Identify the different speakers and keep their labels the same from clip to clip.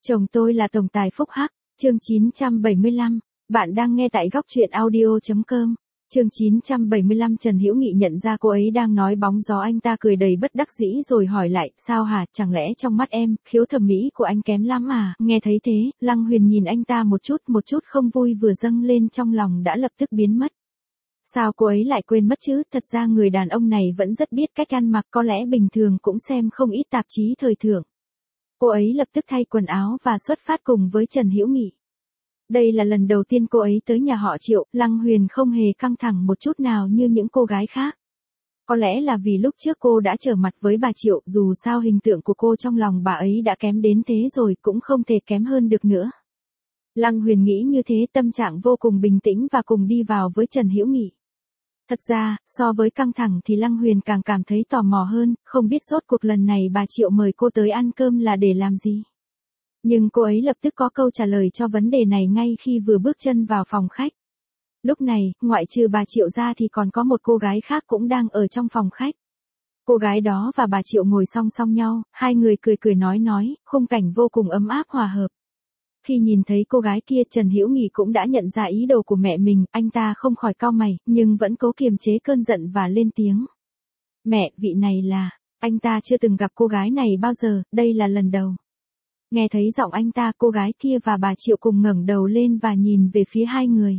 Speaker 1: Chồng tôi là tổng tài phúc hắc, chương 975, bạn đang nghe tại góc truyện audio.com. Chương 975 Trần Hữu Nghị nhận ra cô ấy đang nói bóng gió, anh ta cười đầy bất đắc dĩ rồi hỏi lại, sao hả, chẳng lẽ trong mắt em, khiếu thẩm mỹ của anh kém lắm à? Nghe thấy thế, Lăng Huyền nhìn anh ta một chút không vui vừa dâng lên trong lòng đã lập tức biến mất. Sao cô ấy lại quên mất chứ, thật ra người đàn ông này vẫn rất biết cách ăn mặc, có lẽ bình thường cũng xem không ít tạp chí thời thượng. Cô ấy lập tức thay quần áo và xuất phát cùng với Trần Hữu Nghị. Đây là lần đầu tiên cô ấy tới nhà họ Triệu, Lăng Huyền không hề căng thẳng một chút nào như những cô gái khác. Có lẽ là vì lúc trước cô đã trở mặt với bà Triệu, dù sao hình tượng của cô trong lòng bà ấy đã kém đến thế rồi cũng không thể kém hơn được nữa. Lăng Huyền nghĩ như thế, tâm trạng vô cùng bình tĩnh và cùng đi vào với Trần Hữu Nghị. Thật ra, so với căng thẳng thì Lăng Huyền càng cảm thấy tò mò hơn, không biết rốt cuộc lần này bà Triệu mời cô tới ăn cơm là để làm gì. Nhưng cô ấy lập tức có câu trả lời cho vấn đề này ngay khi vừa bước chân vào phòng khách. Lúc này, ngoại trừ bà Triệu ra thì còn có một cô gái khác cũng đang ở trong phòng khách. Cô gái đó và bà Triệu ngồi song song nhau, hai người cười nói, khung cảnh vô cùng ấm áp hòa hợp. Khi nhìn thấy cô gái kia, Trần Hữu Nghị cũng đã nhận ra ý đồ của mẹ mình, anh ta không khỏi cau mày, nhưng vẫn cố kiềm chế cơn giận và lên tiếng. Mẹ, vị này là, anh ta chưa từng gặp cô gái này bao giờ, đây là lần đầu. Nghe thấy giọng anh ta, cô gái kia và bà Triệu cùng ngẩng đầu lên và nhìn về phía hai người.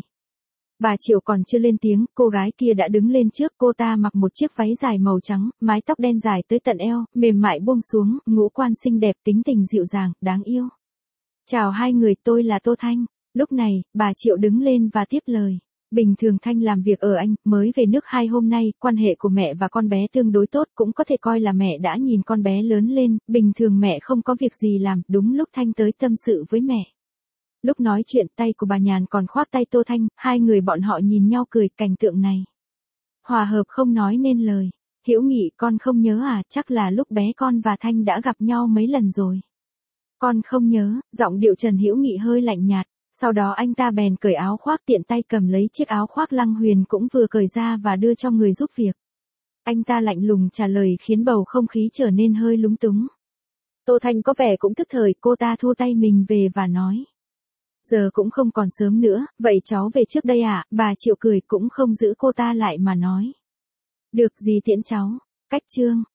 Speaker 1: Bà Triệu còn chưa lên tiếng, cô gái kia đã đứng lên trước, cô ta mặc một chiếc váy dài màu trắng, mái tóc đen dài tới tận eo, mềm mại buông xuống, ngũ quan xinh đẹp, tính tình dịu dàng, đáng yêu. Chào hai người, tôi là Tô Thanh. Lúc này, bà Triệu đứng lên và tiếp lời. Bình thường Thanh làm việc ở Anh, mới về nước 2 hôm nay, quan hệ của mẹ và con bé tương đối tốt, cũng có thể coi là mẹ đã nhìn con bé lớn lên, bình thường mẹ không có việc gì làm, đúng lúc Thanh tới tâm sự với mẹ. Lúc nói chuyện, tay của bà Nhàn còn khoác tay Tô Thanh, hai người bọn họ nhìn nhau cười, cảnh tượng này hòa hợp không nói nên lời. Hữu Nghị, con không nhớ à, chắc là lúc bé con và Thanh đã gặp nhau mấy lần rồi. Con không nhớ, giọng điệu Trần Hữu Nghị hơi lạnh nhạt, sau đó anh ta bèn cởi áo khoác, tiện tay cầm lấy chiếc áo khoác Lăng Huyền cũng vừa cởi ra và đưa cho người giúp việc. Anh ta lạnh lùng trả lời khiến bầu không khí trở nên hơi lúng túng. Tô Thanh có vẻ cũng tức thời, cô ta thu tay mình về và nói. Giờ cũng không còn sớm nữa, vậy cháu về trước đây ạ, bà Triệu cười cũng không giữ cô ta lại mà nói. Được, gì tiễn cháu, cách chương.